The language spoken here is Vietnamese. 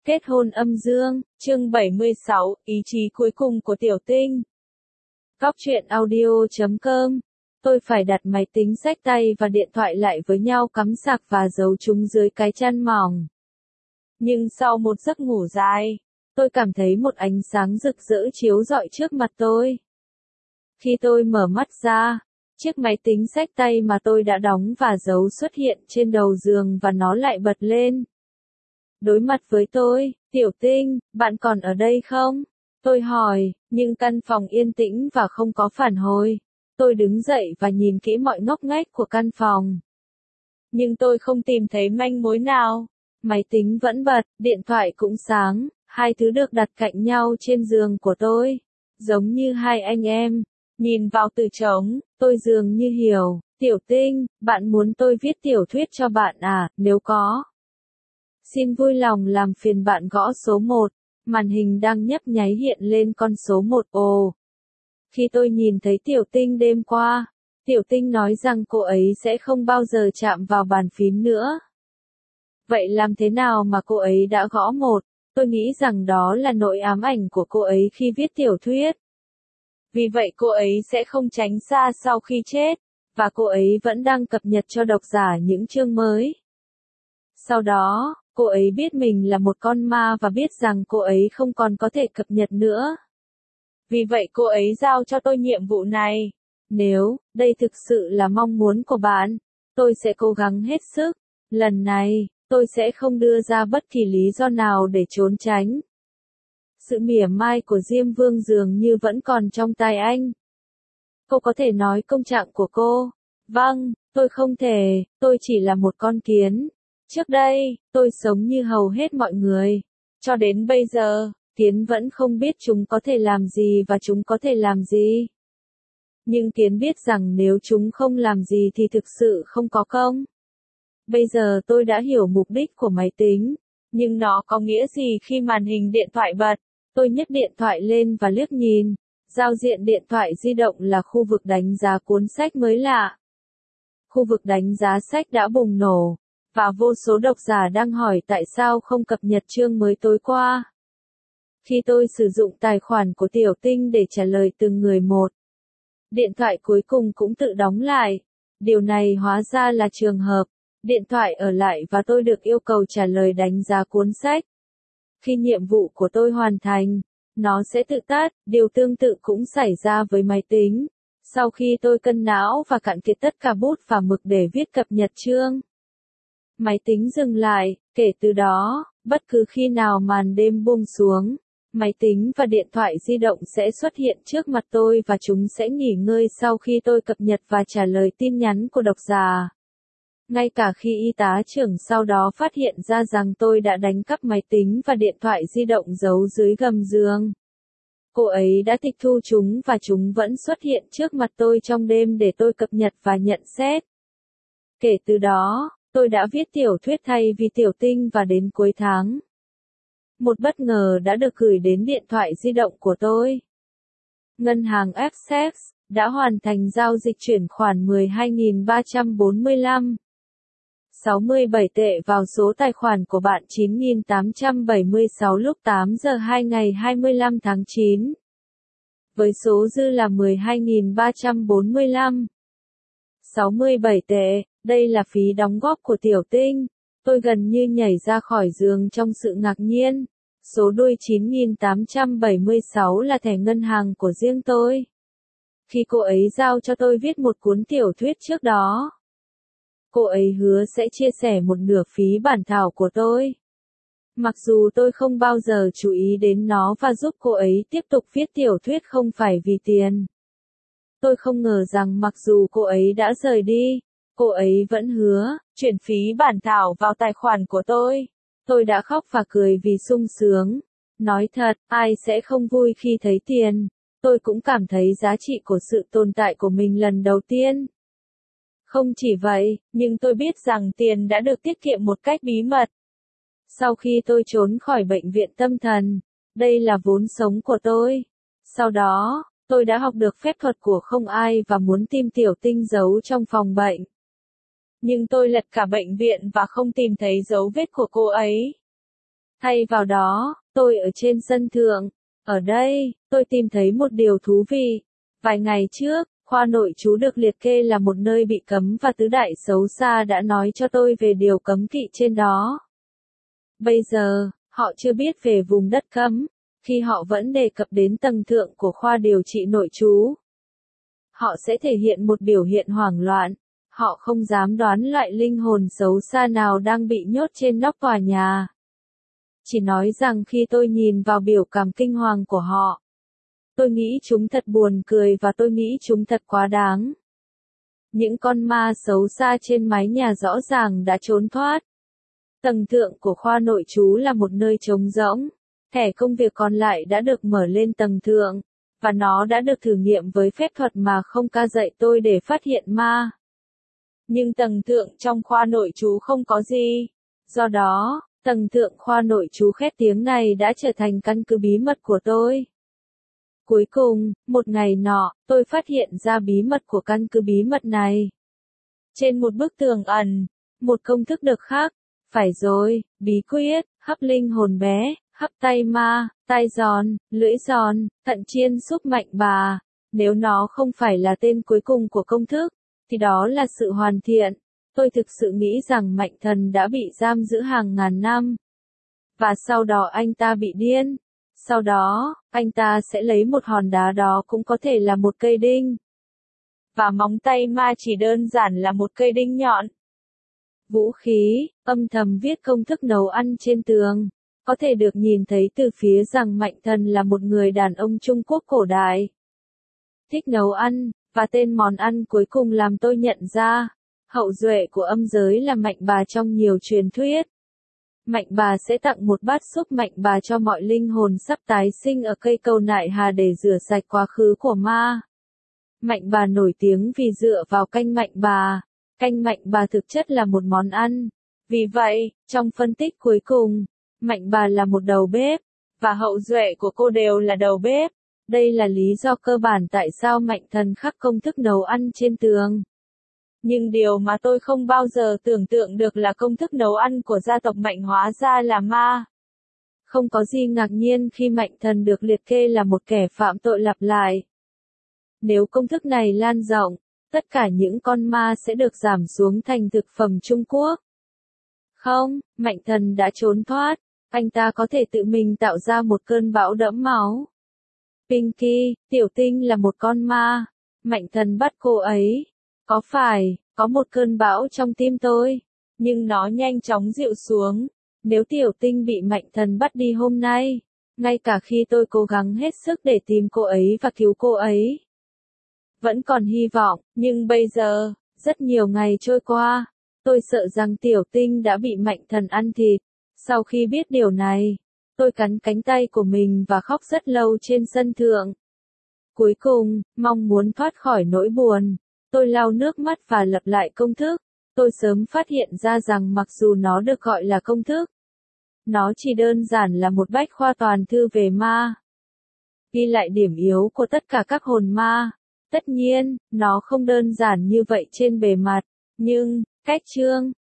Kết hôn âm dương, chương 76, ý chí cuối cùng của Tiểu Tinh. Cóc truyện audio.com. Tôi phải đặt máy tính xách tay và điện thoại lại với nhau, cắm sạc và giấu chúng dưới cái chăn mỏng. Nhưng sau một giấc ngủ dài, tôi cảm thấy một ánh sáng rực rỡ chiếu rọi trước mặt tôi. Khi tôi mở mắt ra, chiếc máy tính xách tay mà tôi đã đóng và giấu xuất hiện trên đầu giường và nó lại bật lên. Đối mặt với tôi, Tiểu Tinh, bạn còn ở đây không? Tôi hỏi, nhưng căn phòng yên tĩnh và không có phản hồi. Tôi đứng dậy và nhìn kỹ mọi ngóc ngách của căn phòng. Nhưng tôi không tìm thấy manh mối nào. Máy tính vẫn bật, điện thoại cũng sáng, hai thứ được đặt cạnh nhau trên giường của tôi. Giống như hai anh em. Nhìn vào từ trống, tôi dường như hiểu. Tiểu Tinh, bạn muốn tôi viết tiểu thuyết cho bạn à? Nếu có, xin vui lòng làm phiền bạn gõ số 1. Màn hình đang nhấp nháy hiện lên con số 1. Ồ! Khi tôi nhìn thấy Tiểu Tinh đêm qua, Tiểu Tinh nói rằng cô ấy sẽ không bao giờ chạm vào bàn phím nữa. Vậy làm thế nào mà cô ấy đã gõ 1? Tôi nghĩ rằng đó là nỗi ám ảnh của cô ấy khi viết tiểu thuyết. Vì vậy cô ấy sẽ không tránh xa sau khi chết, và cô ấy vẫn đang cập nhật cho độc giả những chương mới. Sau đó, cô ấy biết mình là một con ma và biết rằng cô ấy không còn có thể cập nhật nữa. Vì vậy cô ấy giao cho tôi nhiệm vụ này. Nếu đây thực sự là mong muốn của bạn, tôi sẽ cố gắng hết sức. Lần này, tôi sẽ không đưa ra bất kỳ lý do nào để trốn tránh. Sự mỉa mai của Diêm Vương dường như vẫn còn trong tai anh. Cô có thể nói công trạng của cô. Vâng, tôi không thể, tôi chỉ là một con kiến. Trước đây, tôi sống như hầu hết mọi người. Cho đến bây giờ, kiến vẫn không biết chúng có thể làm gì và chúng có thể làm gì. Nhưng kiến biết rằng nếu chúng không làm gì thì thực sự không có công. Bây giờ tôi đã hiểu mục đích của máy tính. Nhưng nó có nghĩa gì khi màn hình điện thoại bật? Tôi nhấc điện thoại lên và liếc nhìn. Giao diện điện thoại di động là khu vực đánh giá cuốn sách mới lạ. Khu vực đánh giá sách đã bùng nổ. Và vô số độc giả đang hỏi tại sao không cập nhật chương mới tối qua. Khi tôi sử dụng tài khoản của Tiểu Tinh để trả lời từng người một, điện thoại cuối cùng cũng tự đóng lại. Điều này hóa ra là trường hợp. Điện thoại ở lại và tôi được yêu cầu trả lời đánh giá cuốn sách. Khi nhiệm vụ của tôi hoàn thành, nó sẽ tự tắt. Điều tương tự cũng xảy ra với máy tính. Sau khi tôi cân não và cạn kiệt tất cả bút và mực để viết cập nhật chương, máy tính dừng lại. Kể từ đó, bất cứ khi nào màn đêm buông xuống, máy tính và điện thoại di động sẽ xuất hiện trước mặt tôi và chúng sẽ nghỉ ngơi sau khi tôi cập nhật và trả lời tin nhắn của độc giả. Ngay cả khi y tá trưởng sau đó phát hiện ra rằng tôi đã đánh cắp máy tính và điện thoại di động giấu dưới gầm giường. Cô ấy đã tịch thu chúng và chúng vẫn xuất hiện trước mặt tôi trong đêm để tôi cập nhật và nhận xét. Kể từ đó, tôi đã viết tiểu thuyết thay vì Tiểu Tinh và đến cuối tháng, một bất ngờ đã được gửi đến điện thoại di động của tôi. Ngân hàng Access đã hoàn thành giao dịch chuyển khoản 12.345,67 tệ vào số tài khoản của bạn 9.876 lúc 8 giờ 2 ngày 25 tháng 9. Với số dư là 12.345,67 tệ, đây là phí đóng góp của Tiểu Tinh. Tôi gần như nhảy ra khỏi giường trong sự ngạc nhiên. Số đuôi 9.876 là thẻ ngân hàng của riêng tôi. Khi cô ấy giao cho tôi viết một cuốn tiểu thuyết trước đó, cô ấy hứa sẽ chia sẻ một nửa phí bản thảo của tôi. Mặc dù tôi không bao giờ chú ý đến nó và giúp cô ấy tiếp tục viết tiểu thuyết không phải vì tiền. Tôi không ngờ rằng mặc dù cô ấy đã rời đi, cô ấy vẫn hứa chuyển phí bản thảo vào tài khoản của tôi. Tôi đã khóc và cười vì sung sướng. Nói thật, ai sẽ không vui khi thấy tiền. Tôi cũng cảm thấy giá trị của sự tồn tại của mình lần đầu tiên. Không chỉ vậy, nhưng tôi biết rằng tiền đã được tiết kiệm một cách bí mật. Sau khi tôi trốn khỏi bệnh viện tâm thần, đây là vốn sống của tôi. Sau đó, tôi đã học được phép thuật của không ai và muốn tìm Tiểu Tinh giấu trong phòng bệnh. Nhưng tôi lật cả bệnh viện và không tìm thấy dấu vết của cô ấy. Thay vào đó, tôi ở trên sân thượng. Ở đây, tôi tìm thấy một điều thú vị. Vài ngày trước, khoa nội trú được liệt kê là một nơi bị cấm và tứ đại xấu xa đã nói cho tôi về điều cấm kỵ trên đó. Bây giờ, họ chưa biết về vùng đất cấm, khi họ vẫn đề cập đến tầng thượng của khoa điều trị nội trú. Họ sẽ thể hiện một biểu hiện hoảng loạn. Họ không dám đoán loại linh hồn xấu xa nào đang bị nhốt trên nóc tòa nhà. Chỉ nói rằng khi tôi nhìn vào biểu cảm kinh hoàng của họ, tôi nghĩ chúng thật buồn cười và tôi nghĩ chúng thật quá đáng. Những con ma xấu xa trên mái nhà rõ ràng đã trốn thoát. Tầng thượng của khoa nội trú là một nơi trống rỗng. Thẻ công việc còn lại đã được mở lên tầng thượng, và nó đã được thử nghiệm với phép thuật mà không ca dạy tôi để phát hiện ma. Nhưng tầng thượng trong khoa nội trú không có gì. Do đó, tầng thượng khoa nội trú khét tiếng này đã trở thành căn cứ bí mật của tôi. Cuối cùng, một ngày nọ, tôi phát hiện ra bí mật của căn cứ bí mật này. Trên một bức tường ẩn, một công thức được khắc. Phải rồi, bí quyết, hấp linh hồn bé, hấp tay ma, tai giòn, lưỡi giòn, thận chiên xúc mạnh bà. Nếu nó không phải là tên cuối cùng của công thức, thì đó là sự hoàn thiện. Tôi thực sự nghĩ rằng Mạnh Thần đã bị giam giữ hàng ngàn năm. Và sau đó anh ta bị điên. Sau đó, anh ta sẽ lấy một hòn đá, đó cũng có thể là một cây đinh. Và móng tay ma chỉ đơn giản là một cây đinh nhọn. Vũ khí, âm thầm viết công thức nấu ăn trên tường. Có thể được nhìn thấy từ phía rằng Mạnh Thần là một người đàn ông Trung Quốc cổ đại. Thích nấu ăn, và tên món ăn cuối cùng làm tôi nhận ra, hậu duệ của âm giới là Mạnh Bà trong nhiều truyền thuyết. Mạnh Bà sẽ tặng một bát súp Mạnh Bà cho mọi linh hồn sắp tái sinh ở cây cầu nại hà để rửa sạch quá khứ của ma. Mạnh Bà nổi tiếng vì dựa vào canh Mạnh Bà. Canh Mạnh Bà thực chất là một món ăn. Vì vậy, trong phân tích cuối cùng, Mạnh Bà là một đầu bếp, và hậu duệ của cô đều là đầu bếp. Đây là lý do cơ bản tại sao Mạnh Thần khắc công thức nấu ăn trên tường. Nhưng điều mà tôi không bao giờ tưởng tượng được là công thức nấu ăn của gia tộc Mạnh hóa ra là ma. Không có gì ngạc nhiên khi Mạnh Thần được liệt kê là một kẻ phạm tội lặp lại. Nếu công thức này lan rộng, tất cả những con ma sẽ được giảm xuống thành thực phẩm Trung Quốc. Không, Mạnh Thần đã trốn thoát. Anh ta có thể tự mình tạo ra một cơn bão đẫm máu. Pinky, Tiểu Tinh là một con ma. Mạnh Thần bắt cô ấy. Có phải, có một cơn bão trong tim tôi, nhưng nó nhanh chóng dịu xuống. Nếu Tiểu Tinh bị Mạnh Thần bắt đi hôm nay, ngay cả khi tôi cố gắng hết sức để tìm cô ấy và cứu cô ấy, vẫn còn hy vọng, nhưng bây giờ, rất nhiều ngày trôi qua, tôi sợ rằng Tiểu Tinh đã bị Mạnh Thần ăn thịt. Sau khi biết điều này, tôi cắn cánh tay của mình và khóc rất lâu trên sân thượng. Cuối cùng, mong muốn thoát khỏi nỗi buồn, tôi lau nước mắt và lặp lại công thức. Tôi sớm phát hiện ra rằng mặc dù nó được gọi là công thức, nó chỉ đơn giản là một bách khoa toàn thư về ma. Ghi lại điểm yếu của tất cả các hồn ma. Tất nhiên, nó không đơn giản như vậy trên bề mặt, nhưng, cách chương